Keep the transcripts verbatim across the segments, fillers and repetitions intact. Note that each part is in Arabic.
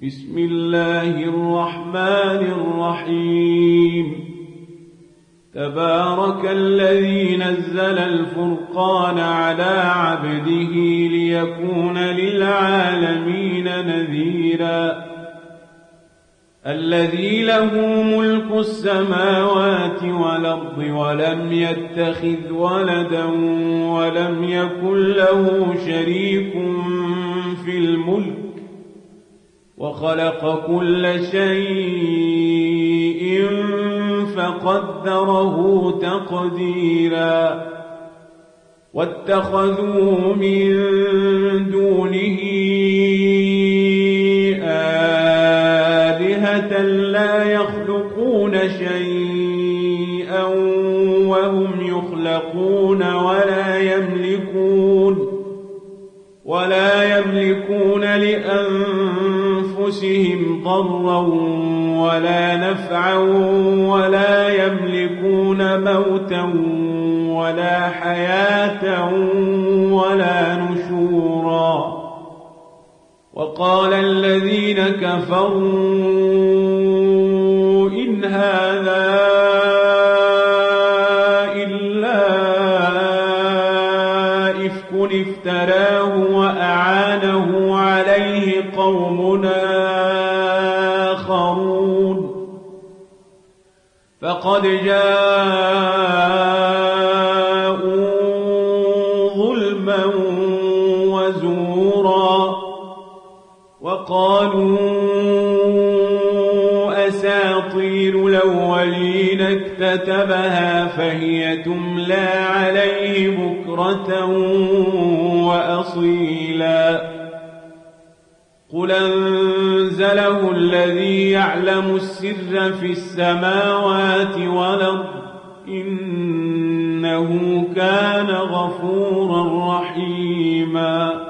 بسم الله الرحمن الرحيم تبارك الذي نزل الفرقان على عبده ليكون للعالمين نذيرا الذي له ملك السماوات والأرض ولم يتخذ ولدا ولم يكن له شريك في الملك وخلق كل شيء فقدره تقديرا واتخذوا من دونه آلهة لا يخلقون شيئا وهم يخلقون ولا يملكون ولا يملكون لأنفسهم ضرا ولا نفعا ولا يملكون موتا ولا حياة ولا نشورا وقال الذين كفروا إن هذا إلا إفك افتراه وأعانه عليه قوم آخرون فقد جاءوا ظلما وزورا وقالوا أساطير الأولين اكتتبها فهي تملى عليه بكرة وأصيلا قل أنزله الذي يعلم السر في السماوات والأرض إنه كان غفورا رحيما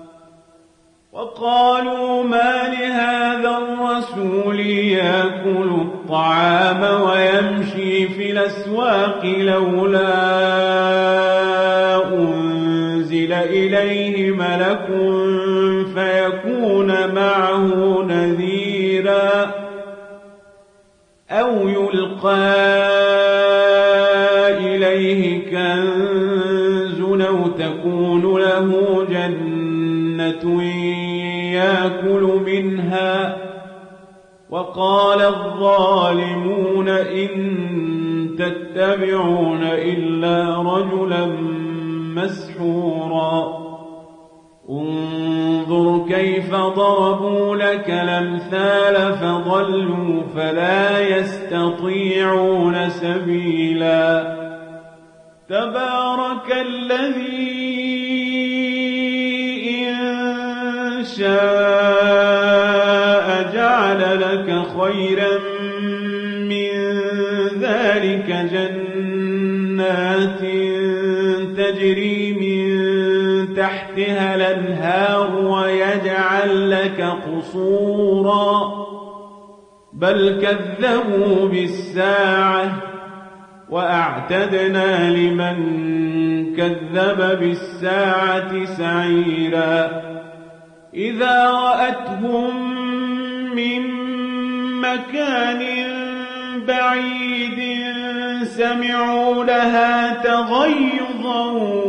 وقالوا ما لهذا الرسول يأكل الطعام ويمشي في الأسواق لولا أنزل إليه ملك فيكون معه نذيرا أو يلقى إليه كنز أو تكون له جنة يأكل منها وقال الظالمون إن تتبعون إلا رجلا مسحورا انظر كيف ضربوا لك الأمثال فضلوا فلا يستطيعون سبيلا تبارك الذي إن شاء جعل لك خيرا من ذلك جنات تجري من تحتها الأنهار ويجعل لك قصورا بل كذبوا بالساعة وأعتدنا لمن كذب بالساعة سعيرا إذا رأتهم من مكان بعيد سمعوا لها تغيظا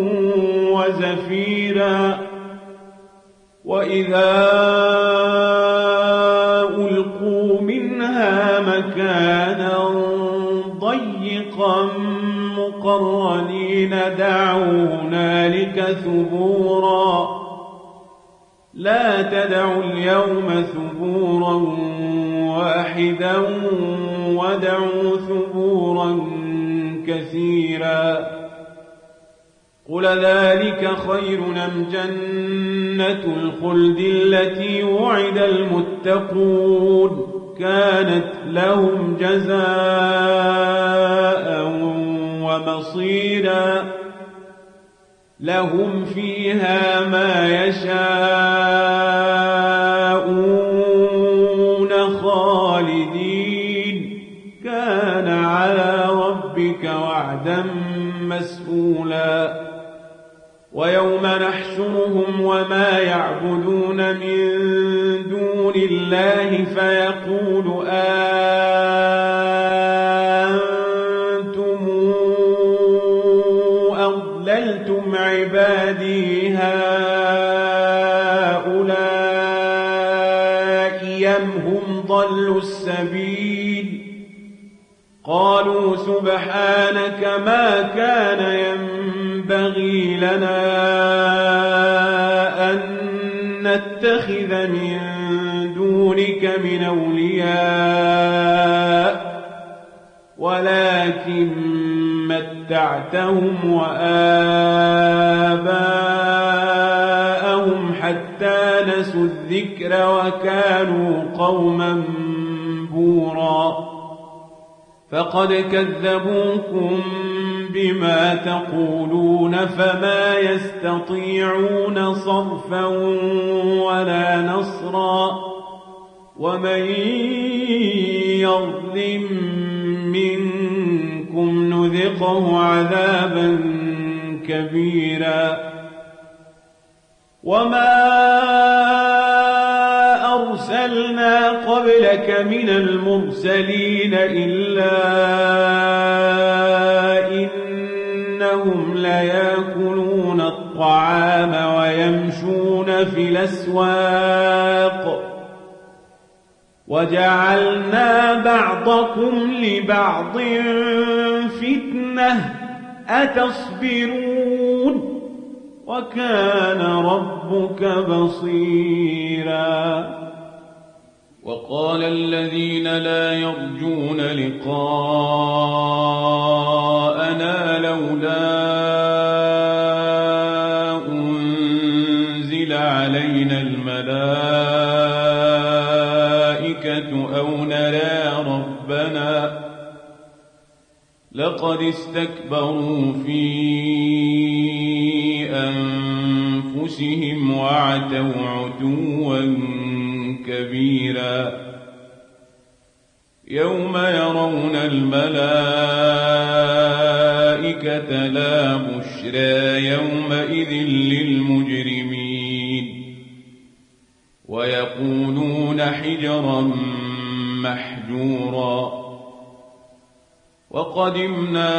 وزفيرا وإذا ألقوا منها مكانا ضيقا مقرنين دعوا هنالك ثبورا لا تدعوا اليوم ثبورا واحدا ودعوا ثبورا كثيرا قل ذلك خير أم جنة الخلد التي وعد المتقون كانت لهم جزاء ومصيرا لهم فيها ما يشاءون خالدين كان على ربك وعدا مسئولا ويوم نحشرهم وما يعبدون من دون دون الله فيقول أنتم أضللتم عبادي هؤلاء أم هم ضلوا السبيل قالوا سبحانك ما كان ينبغي لنا أن نتخذ من دونك من أولياء ولكن متعتهم وآباءهم حتى نسوا الذكر وكانوا قوما بورا فقد كذبوكم بما تقولون فما يستطيعون صرفا ولا نصرا ومن يظلم منكم نذقه عذابا كبيرا وما أرسلنا قبلك من المرسلين إلا إنهم ليأكلون الطعام ويمشون في الأسواق وجعلنا بعضكم لبعض فتنة أتصبرون وكان ربك بصيرا وقال الذين لا يرجون لقاءنا لولا أنزل علينا الملائكة أو نرى ربنا لقد استكبروا في أنفسهم وعتوا عتوا كبيرا يوم يرون الملائكة لا بشرى يومئذ للمجرمين ويقولون حجرا محجورا وقدمنا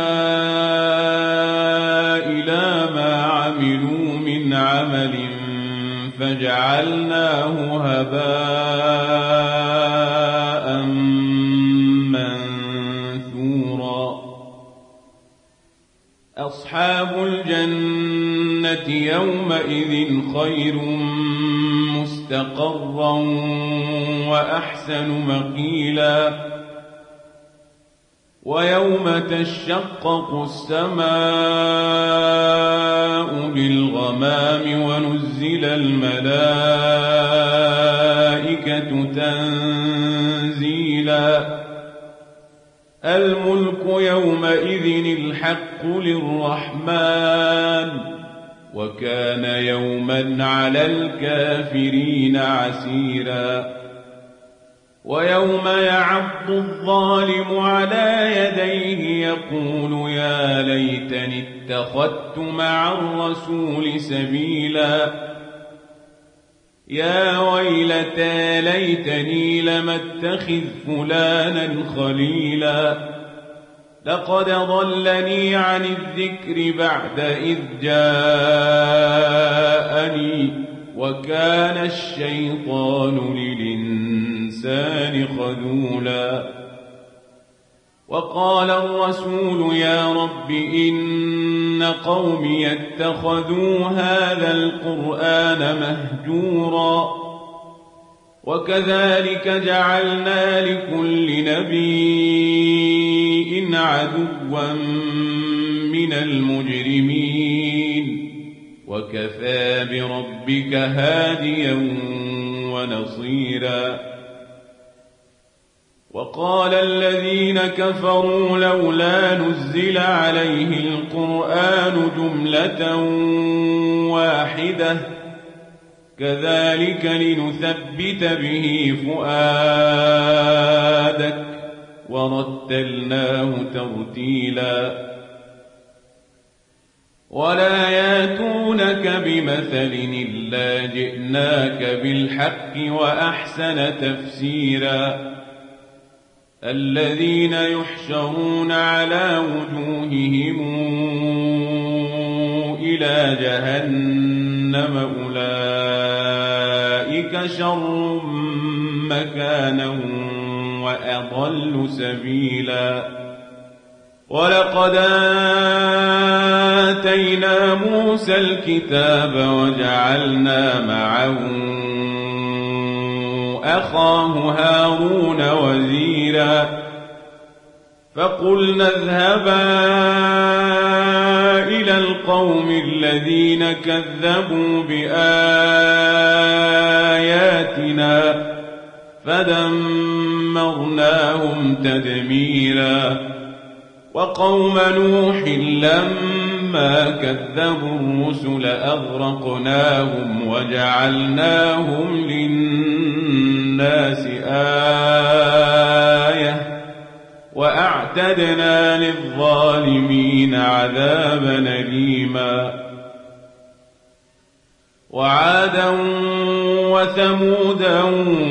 إلى ما عملوا من عمل فجعلناه هباء منثورا أصحاب الجنة يومئذ خير مستقرا وأحسن مقيلا ويوم تشقق السماء بالغمام ونزل الملائكة تنزيلا الملك يومئذ الحق للرحمن وكان يوما على الكافرين عسيرا ويوم يعض الظالم على يديه يقول يا ليتني اتخذت مع الرسول سبيلا يا ويلتى ليتني لم اتخذ فلانا خليلا لقد ضلني عن الذكر بعد إذ جاءني وكان الشيطان للإنسان خذولا وقال الرسول يا رب إن قومي اتخذوا هذا القرآن مهجورا وكذلك جعلنا لكل نبي عدوا من المجرمين وكفى بربك هاديا ونصيرا وقال الذين كفروا لولا نزل عليه القرآن جملة واحدة كذلك لنثبت به فؤادك ورتلناه ترتيلا ولا ياتونك بمثل إلا جئناك بالحق وأحسن تفسيرا الذين يحشرون على وجوههم إلى جهنم أولئك شر مكانا وأضل سبيلا ولقد آتينا موسى الكتاب وجعلنا معه أخاه هارون وزيرا فقلنا اذهبا إلى القوم الذين كذبوا بآياتنا فدمرناهم تدميرا وقوم نوح لما كذبوا الرسل أغرقناهم وجعلناهم للناس آية وأعتدنا للظالمين عذابا أليما وعادا وثمودا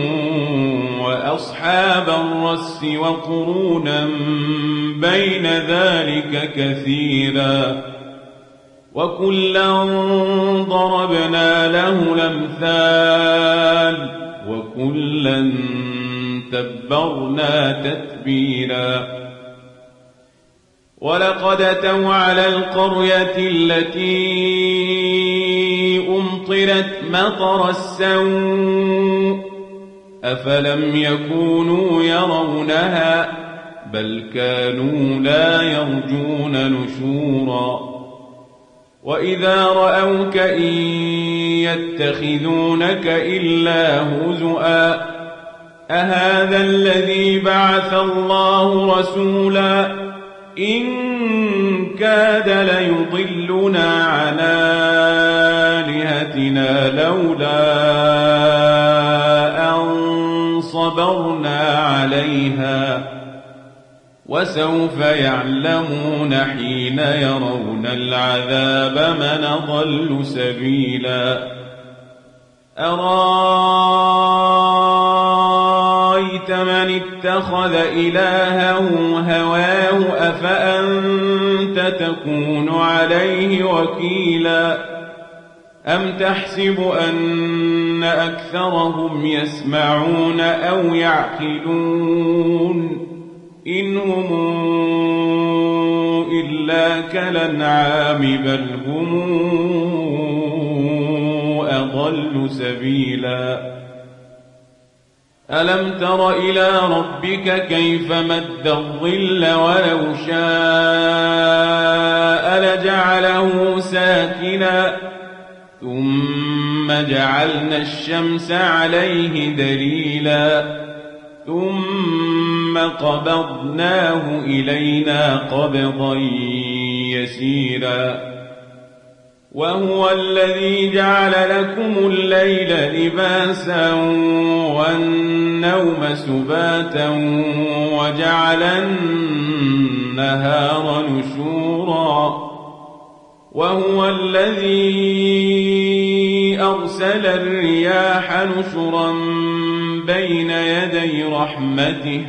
وأصحاب الرس وقرونا بين ذلك كثيرا وكلا ضربنا له الأمثال وكلا تبرنا تتبيرا ولقد أتوا على القرية التي أمطرت مطر السوء أفلم يكونوا يرونها بل كانوا لا يرجون نشورا وإذا رأوك إن يتخذونك إلا هزؤا أهذا الذي بعث الله رسولا إن كاد ليضلنا عن آلهتنا لولا أن صبرنا عليها وسوف يعلمون حين يرون العذاب من أضل سبيلا أرأيت من اتخذ إلهه هواه أفأنت تكون عليه وكيلا أم تحسب أن أكثرهم يسمعون أو يعقلون إن هم إلا كالأنعام بل هم أضل سبيلا ألم تر إلى ربك كيف مد الظل ولو شاء لجعله ساكنا ثم جعلنا الشمس عليه دليلا ثم قبضناه إلينا قبضا يسيرا وهو الذي جعل لكم الليل لباسا والنوم سباتا وجعل النهار نشورا وهو الذي أرسل الرياح نشرا بين يدي رحمته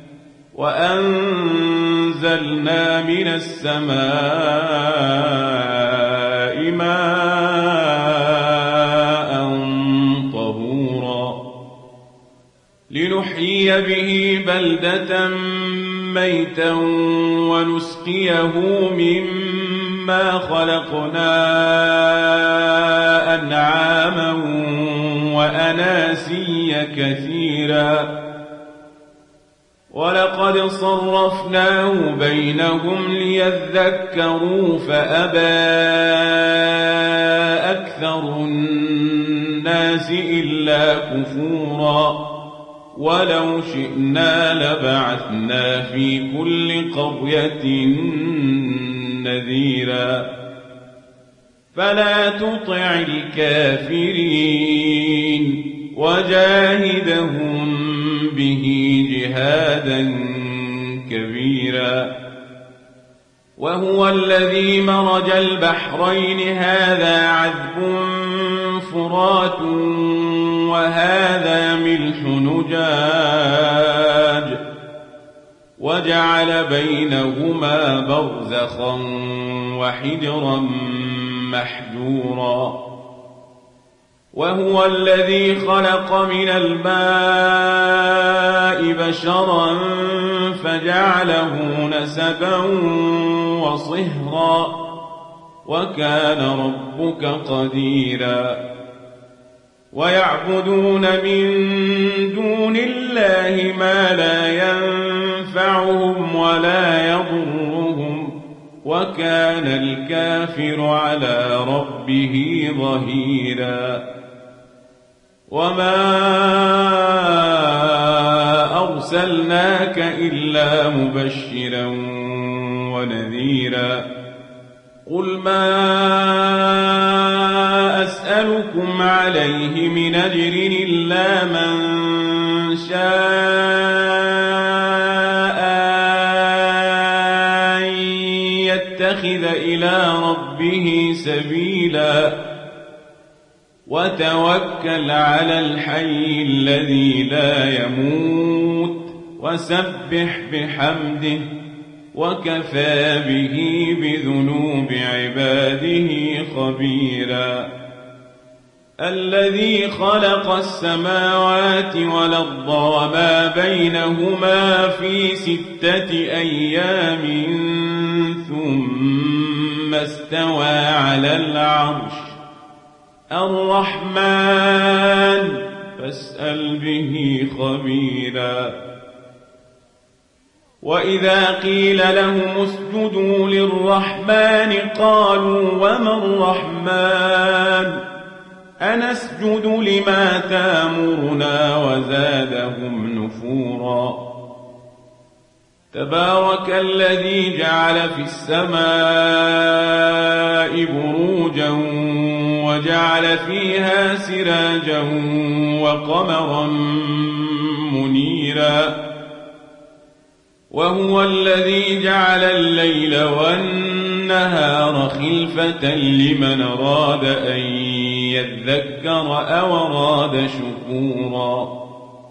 وأنزلنا من السماء ماء طهورا لنحيي به بلدة ميتا ونسقيه مما خلقنا أنعاما وأناسيا كثيرا ولقد صرفناه بينهم ليذكروا فأبى أكثر الناس إلا كفورا ولو شئنا لبعثنا في كل قرية نذيرا فلا تطع الكافرين وجاهدهم به جهادا كبيرا وهو الذي مرج البحرين هذا عذب فرات وهذا ملح نجاج وجعل بينهما برزخا وحجرا محجورا وهو الذي خلق من الماء بشرا فجعله نسبا وصهرا وكان ربك قديرا ويعبدون من دون الله ما لا ينفعهم ولا يضرهم وكان الكافر على ربه ظهيرا وما أرسلناك إلا مبشرا ونذيرا قل ما أسألكم عليه من أجر إلا من شاء أن يتخذ إلى ربه سبيلا وتوكل على الحي الذي لا يموت وسبح بحمده وكفى به بذنوب عباده خبيرا الذي خلق السماوات والأرض وما بينهما في ستة أيام ثم استوى على العرش الرحمن فاسأل به خبيرا وإذا قيل لهم اسجدوا للرحمن قالوا وما الرحمن أنسجد لما تامرنا وزادهم نفورا تبارك الذي جعل في السماء بروجا وجعل فيها سراجا وقمرا منيرا وهو الذي جعل الليل والنهار خلفة لمن أراد أن يذكر أو أراد شكورا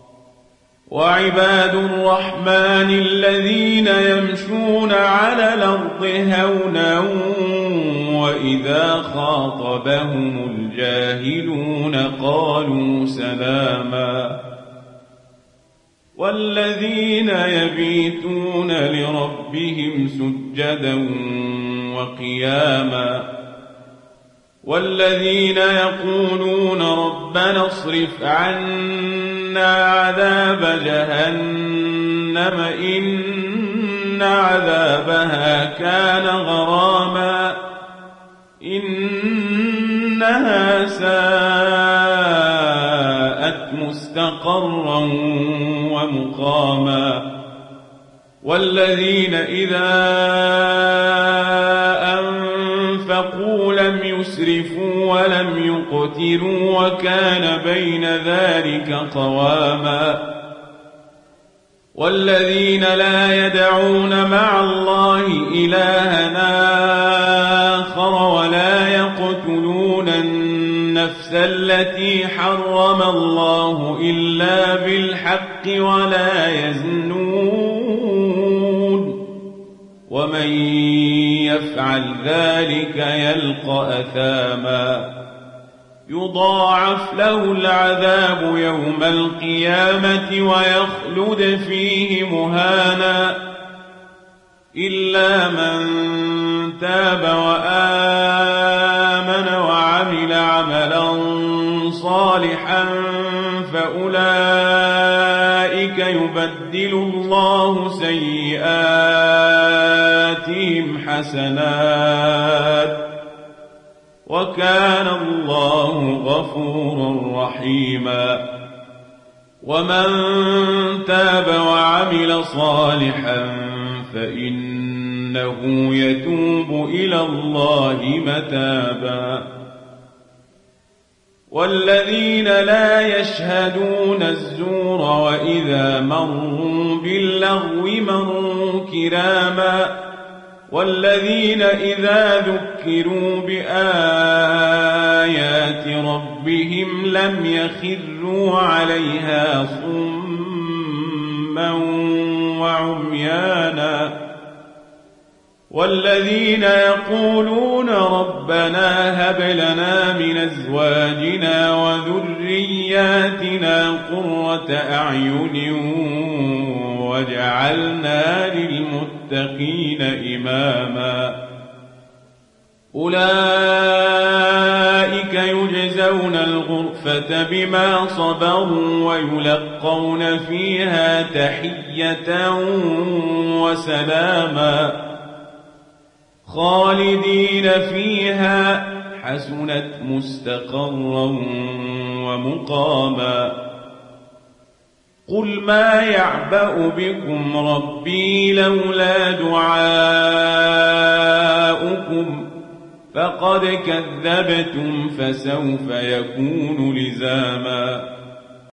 وعباد الرحمن الذين يمشون على الأرض هونا وإذا خاطبهم الجاهلون قالوا سلاما والذين يبيتون لربهم سجدا وقياما والذين يقولون ربنا اصرف عنا عذاب جهنم إن عذابها كان غراما إنها ساءت مستقرا ومقاما والذين إذا أنفقوا لم يسرفوا ولم يقتروا وكان بين ذلك قواما والذين لا يدعون مع الله إلها آخر ولا يقتلون النفس التي حرم الله إلا بالحق ولا يزنون ومن يفعل ذلك يلقى أثاما يضاعف له العذاب يوم القيامة ويخلد فيه مهانا إلا من تاب وآمن وعمل عملا صالحا فأولئك يبدل الله سيئاتهم حسنات وكان الله غفورا رحيما ومن تاب وعمل صالحا فإنه يتوب إلى الله متابا والذين لا يشهدون الزور وإذا مروا باللغو مروا كراما والذين إذا ذكروا بآيات ربهم لم يخروا عليها صما وعميانا والذين يقولون ربنا هب لنا من أزواجنا وذرياتنا قرة أعين وجعلنا للمتقين إماما أولئك يجزون الغرفة بما صبروا ويلقون فيها تحية وسلاما خالدين فيها حسنت مستقرا ومقاما قل ما يعبأ بكم ربي لولا دعاؤكم فقد كذبتم فسوف يكون لزاما